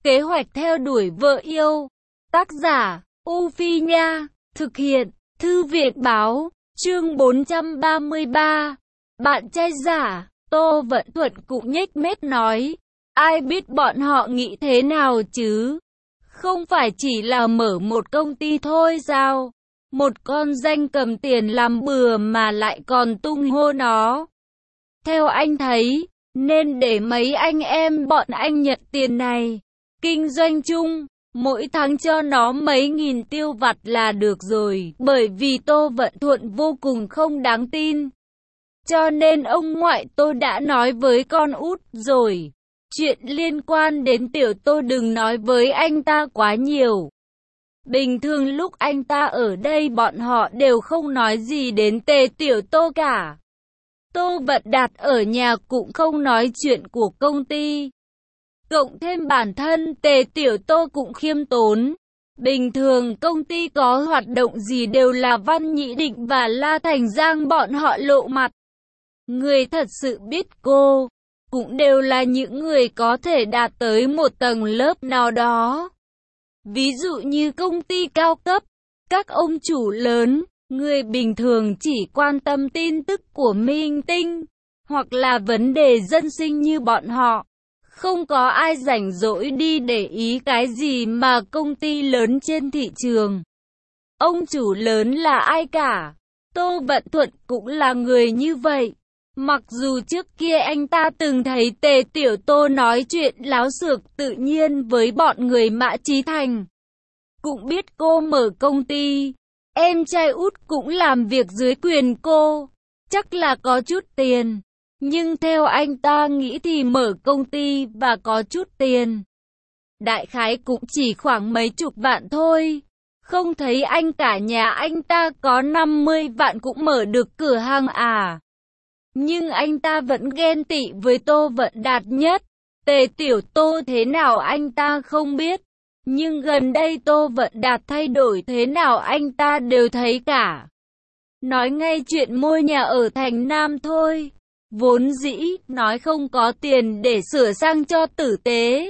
Kế hoạch theo đuổi vợ yêu. Tác giả, U Phi Nha. Thực hiện, Thư viện Báo. Chương 433. Bạn trai giả. Tô Vận Thuận cũng nhếch mép nói. Ai biết bọn họ nghĩ thế nào chứ? Không phải chỉ là mở một công ty thôi sao? Một con danh cầm tiền làm bừa mà lại còn tung hô nó. Theo anh thấy, nên để mấy anh em bọn anh nhận tiền này. Kinh doanh chung, mỗi tháng cho nó mấy nghìn tiêu vặt là được rồi. Bởi vì Tô Vận Thuận vô cùng không đáng tin. Cho nên ông ngoại tôi đã nói với con út rồi. Chuyện liên quan đến tiểu Tô đừng nói với anh ta quá nhiều. Bình thường lúc anh ta ở đây bọn họ đều không nói gì đến Tề tiểu Tô cả. Tô Vận Đạt ở nhà cũng không nói chuyện của công ty. Cộng thêm bản thân Tề tiểu Tô cũng khiêm tốn. Bình thường công ty có hoạt động gì đều là Văn Nhĩ Định và La Thành Giang bọn họ lộ mặt. Người thật sự biết cô, cũng đều là những người có thể đạt tới một tầng lớp nào đó. Ví dụ như công ty cao cấp, các ông chủ lớn, người bình thường chỉ quan tâm tin tức của minh tinh, hoặc là vấn đề dân sinh như bọn họ. Không có ai rảnh rỗi đi để ý cái gì mà công ty lớn trên thị trường. Ông chủ lớn là ai cả. Tô Vận Thuận cũng là người như vậy. Mặc dù trước kia anh ta từng thấy Tề tiểu Tô nói chuyện láo xược tự nhiên với bọn người Mã Chí Thành. Cũng biết cô mở công ty, em trai út cũng làm việc dưới quyền cô, chắc là có chút tiền. Nhưng theo anh ta nghĩ thì mở công ty và có chút tiền, đại khái cũng chỉ khoảng mấy chục vạn thôi. Không thấy anh cả nhà anh ta có 50 vạn cũng mở được cửa hàng à. Nhưng anh ta vẫn ghen tị với Tô Vận Đạt nhất. Tề tiểu Tô thế nào anh ta không biết. Nhưng gần đây Tô Vận Đạt thay đổi thế nào anh ta đều thấy cả. Nói ngay chuyện mua nhà ở thành Nam thôi. Vốn dĩ, nói không có tiền để sửa sang cho tử tế.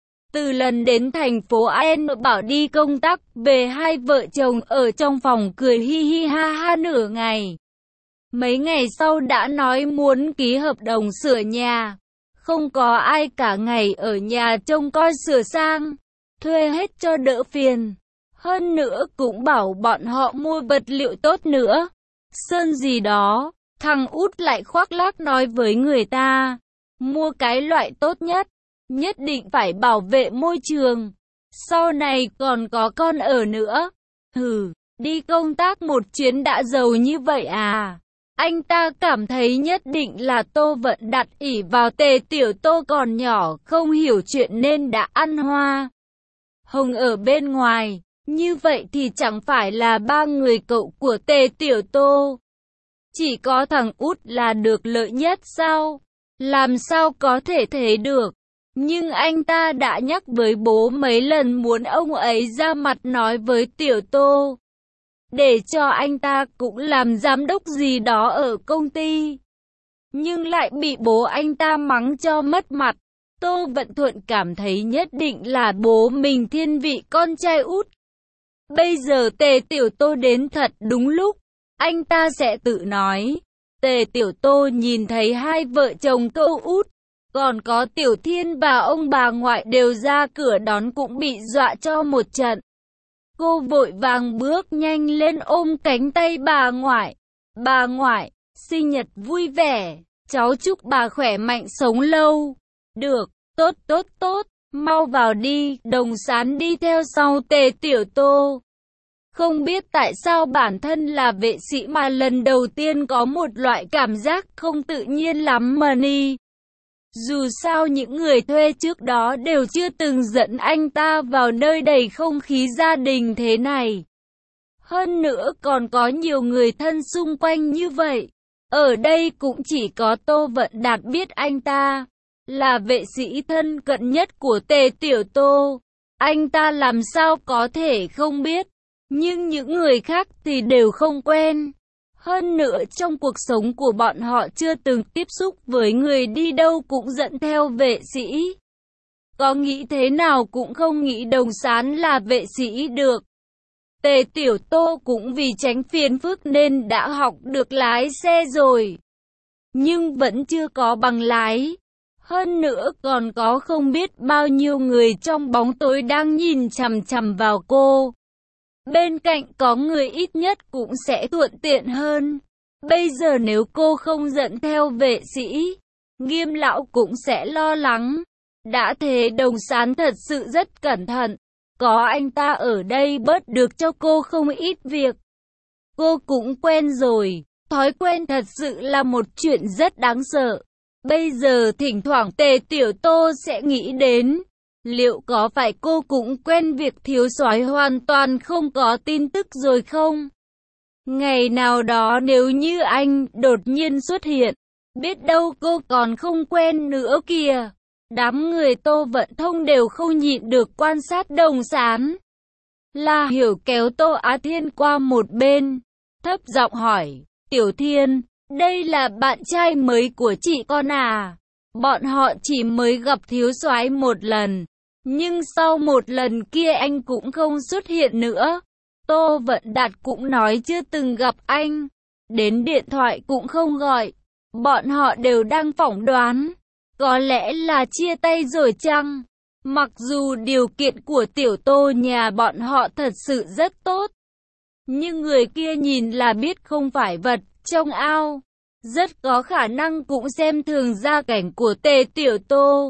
Từ lần đến thành phố An bảo đi công tác, về hai vợ chồng ở trong phòng cười hi hi ha ha nửa ngày. Mấy ngày sau đã nói muốn ký hợp đồng sửa nhà. Không có ai cả ngày ở nhà trông coi sửa sang. Thuê hết cho đỡ phiền. Hơn nữa cũng bảo bọn họ mua vật liệu tốt nữa. Sơn gì đó. Thằng út lại khoác lác nói với người ta. Mua cái loại tốt nhất. Nhất định phải bảo vệ môi trường. Sau này còn có con ở nữa. Hừ, đi công tác một chuyến đã giàu như vậy à? Anh ta cảm thấy nhất định là Tô Vận Đạt ỷ vào Tề tiểu Tô còn nhỏ không hiểu chuyện nên đã ăn hoa hồng ở bên ngoài. Như vậy thì chẳng phải là ba người cậu của Tề tiểu Tô. Chỉ có thằng út là được lợi nhất sao? Làm sao có thể thế được? Nhưng anh ta đã nhắc với bố mấy lần muốn ông ấy ra mặt nói với tiểu Tô. Để cho anh ta cũng làm giám đốc gì đó ở công ty. Nhưng lại bị bố anh ta mắng cho mất mặt. Tô Vận Thuận cảm thấy nhất định là bố mình thiên vị con trai út. Bây giờ Tề tiểu Tô đến thật đúng lúc. Anh ta sẽ tự nói. Tề tiểu Tô nhìn thấy hai vợ chồng cậu út. Còn có Tiểu Thiên và ông bà ngoại đều ra cửa đón cũng bị dọa cho một trận. Cô vội vàng bước nhanh lên ôm cánh tay bà ngoại. Bà ngoại, sinh nhật vui vẻ. Cháu chúc bà khỏe mạnh sống lâu. Được, tốt tốt tốt, mau vào đi. Đồng Sán đi theo sau Tề tiểu Tô. Không biết tại sao bản thân là vệ sĩ mà lần đầu tiên có một loại cảm giác không tự nhiên lắm mà ni. Dù sao những người thuê trước đó đều chưa từng dẫn anh ta vào nơi đầy không khí gia đình thế này. Hơn nữa còn có nhiều người thân xung quanh như vậy. Ở đây cũng chỉ có Tô Vận Đạt biết anh ta là vệ sĩ thân cận nhất của Tề tiểu Tô. Anh ta làm sao có thể không biết. Nhưng những người khác thì đều không quen. Hơn nữa trong cuộc sống của bọn họ chưa từng tiếp xúc với người đi đâu cũng dẫn theo vệ sĩ. có nghĩ thế nào cũng không nghĩ Đồng Sán là vệ sĩ được. Tề Tiểu Tô cũng vì tránh phiền phức nên đã học được lái xe rồi, nhưng vẫn chưa có bằng lái. Hơn nữa còn có không biết bao nhiêu người trong bóng tối đang nhìn chằm chằm vào cô. Bên cạnh có người ít nhất cũng sẽ thuận tiện hơn. Bây giờ nếu cô không dẫn theo vệ sĩ, Nghiêm lão cũng sẽ lo lắng. Đã thế Đồng Sán thật sự rất cẩn thận. Có anh ta ở đây bớt được cho cô không ít việc. Cô cũng quen rồi. Thói quen thật sự là một chuyện rất đáng sợ. Bây giờ thỉnh thoảng Tề Tiểu Tô sẽ nghĩ đến, liệu có phải cô cũng quen việc thiếu soái hoàn toàn không có tin tức rồi không? Ngày nào đó nếu như anh đột nhiên xuất hiện, biết đâu cô còn không quen nữa kìa. Đám người Tô Vận Thông đều không nhịn được quan sát Đồng Sán. La Hiểu kéo Tô Á Thiên qua một bên, thấp giọng hỏi, Tiểu Thiên, đây là bạn trai mới của chị con à? Bọn họ chỉ mới gặp thiếu soái một lần, nhưng sau một lần kia anh cũng không xuất hiện nữa. Tô Vận Đạt cũng nói chưa từng gặp anh, đến điện thoại cũng không gọi. Bọn họ đều đang phỏng đoán, có lẽ là chia tay rồi chăng? Mặc dù điều kiện của Tiểu Tô nhà bọn họ thật sự rất tốt, nhưng người kia nhìn là biết không phải vật trong ao. Rất có khả năng cũng xem thường gia cảnh của Tề Tiểu Tô.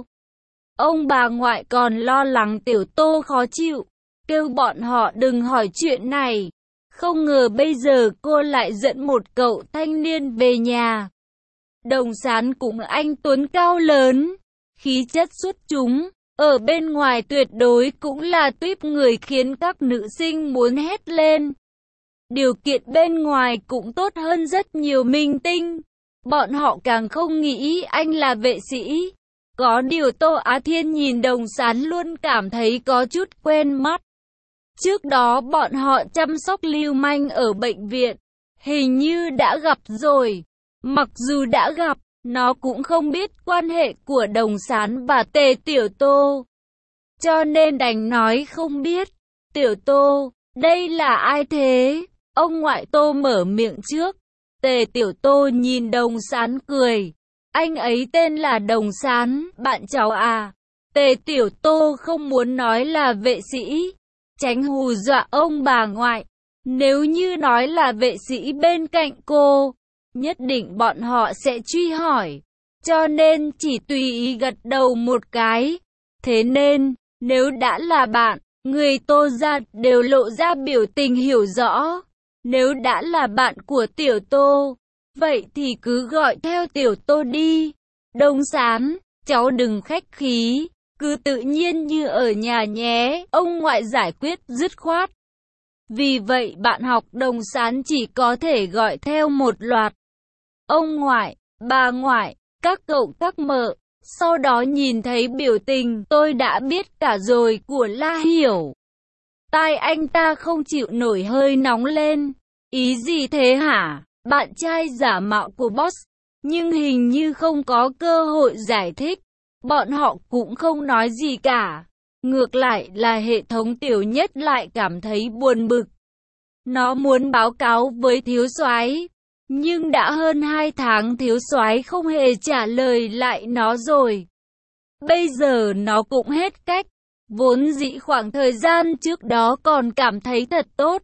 Ông bà ngoại còn lo lắng Tiểu Tô khó chịu, kêu bọn họ đừng hỏi chuyện này. Không ngờ bây giờ cô lại dẫn một cậu thanh niên về nhà. Đồng Sán cũng anh tuấn cao lớn, khí chất xuất chúng, ở bên ngoài tuyệt đối cũng là tuýp người khiến các nữ sinh muốn hét lên. Điều kiện bên ngoài cũng tốt hơn rất nhiều minh tinh. Bọn họ càng không nghĩ anh là vệ sĩ. Có điều Tô Á Thiên nhìn Đồng Sán luôn cảm thấy có chút quen mắt. Trước đó bọn họ chăm sóc lưu manh ở bệnh viện, hình như đã gặp rồi. Mặc dù đã gặp, nó cũng không biết quan hệ của Đồng Sán và Tề Tiểu Tô, cho nên đành nói không biết. Tiểu Tô, đây là ai thế? Ông ngoại Tô mở miệng trước. Tề Tiểu Tô nhìn Đồng Sán cười. Anh ấy tên là Đồng Sán, bạn cháu à? Tề Tiểu Tô không muốn nói là vệ sĩ, tránh hù dọa ông bà ngoại. Nếu như nói là vệ sĩ bên cạnh cô, nhất định bọn họ sẽ truy hỏi. Cho nên chỉ tùy ý gật đầu một cái. Thế nên, nếu đã là bạn, người Tô gia đều lộ ra biểu tình hiểu rõ. Nếu đã là bạn của Tiểu Tô, vậy thì cứ gọi theo Tiểu Tô đi. Đồng Sán, cháu đừng khách khí, cứ tự nhiên như ở nhà nhé, ông ngoại giải quyết dứt khoát. Vì vậy bạn học Đồng Sán chỉ có thể gọi theo một loạt. Ông ngoại, bà ngoại, các cậu các mợ. Sau đó nhìn thấy biểu tình tôi đã biết cả rồi của La Hiểu. Tai anh ta không chịu nổi hơi nóng lên. Ý gì thế hả? Bạn trai giả mạo của boss. Nhưng hình như không có cơ hội giải thích. Bọn họ cũng không nói gì cả. Ngược lại là hệ thống Tiểu Nhất lại cảm thấy buồn bực. Nó muốn báo cáo với thiếu soái, nhưng đã hơn 2 tháng thiếu soái không hề trả lời lại nó rồi. Bây giờ nó cũng hết cách. Vốn dĩ khoảng thời gian trước đó còn cảm thấy thật tốt.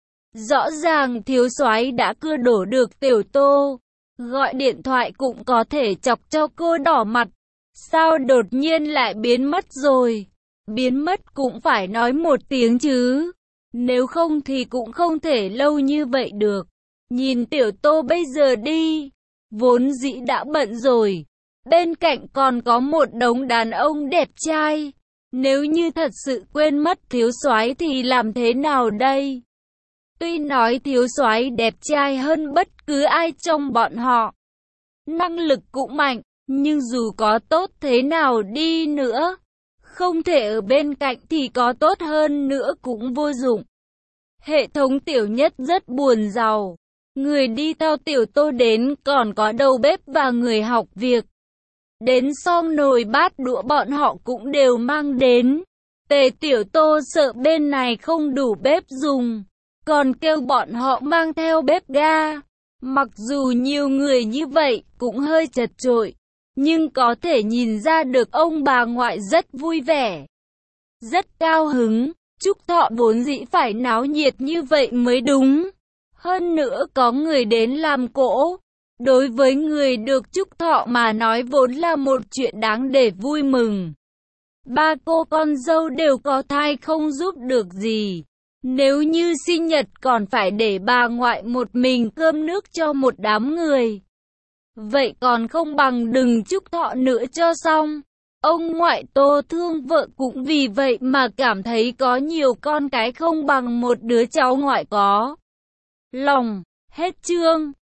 Rõ ràng thiếu soái đã cưa đổ được Tiểu Tô. Gọi điện thoại cũng có thể chọc cho cô đỏ mặt. Sao đột nhiên lại biến mất rồi? Biến mất cũng phải nói một tiếng chứ. Nếu không thì cũng không thể lâu như vậy được. Nhìn Tiểu Tô bây giờ đi. Vốn dĩ đã bận rồi. Bên cạnh còn có một đống đàn ông đẹp trai. Nếu như thật sự quên mất thiếu soái thì làm thế nào đây? Tuy nói thiếu soái đẹp trai hơn bất cứ ai trong bọn họ, năng lực cũng mạnh, nhưng dù có tốt thế nào đi nữa, không thể ở bên cạnh thì có tốt hơn nữa cũng vô dụng. Hệ thống Tiểu Nhất rất buồn giàu. Người đi theo Tiểu Tô đến còn có đầu bếp và người học việc. Đến xong nồi bát đũa bọn họ cũng đều mang đến. Tề Tiểu Tô sợ bên này không đủ bếp dùng, còn kêu bọn họ mang theo bếp ga. Mặc dù nhiều người như vậy cũng hơi chật chội, nhưng có thể nhìn ra được ông bà ngoại rất vui vẻ, rất cao hứng. Chúc thọ vốn dĩ phải náo nhiệt như vậy mới đúng. Hơn nữa có người đến làm cỗ. Đối với người được chúc thọ mà nói vốn là một chuyện đáng để vui mừng. Ba cô con dâu đều có thai không giúp được gì. Nếu như sinh nhật còn phải để bà ngoại một mình cơm nước cho một đám người. Vậy còn không bằng đừng chúc thọ nữa cho xong. Ông ngoại Tô thương vợ cũng vì vậy mà cảm thấy có nhiều con cái không bằng một đứa cháu ngoại có lòng. Hết chương.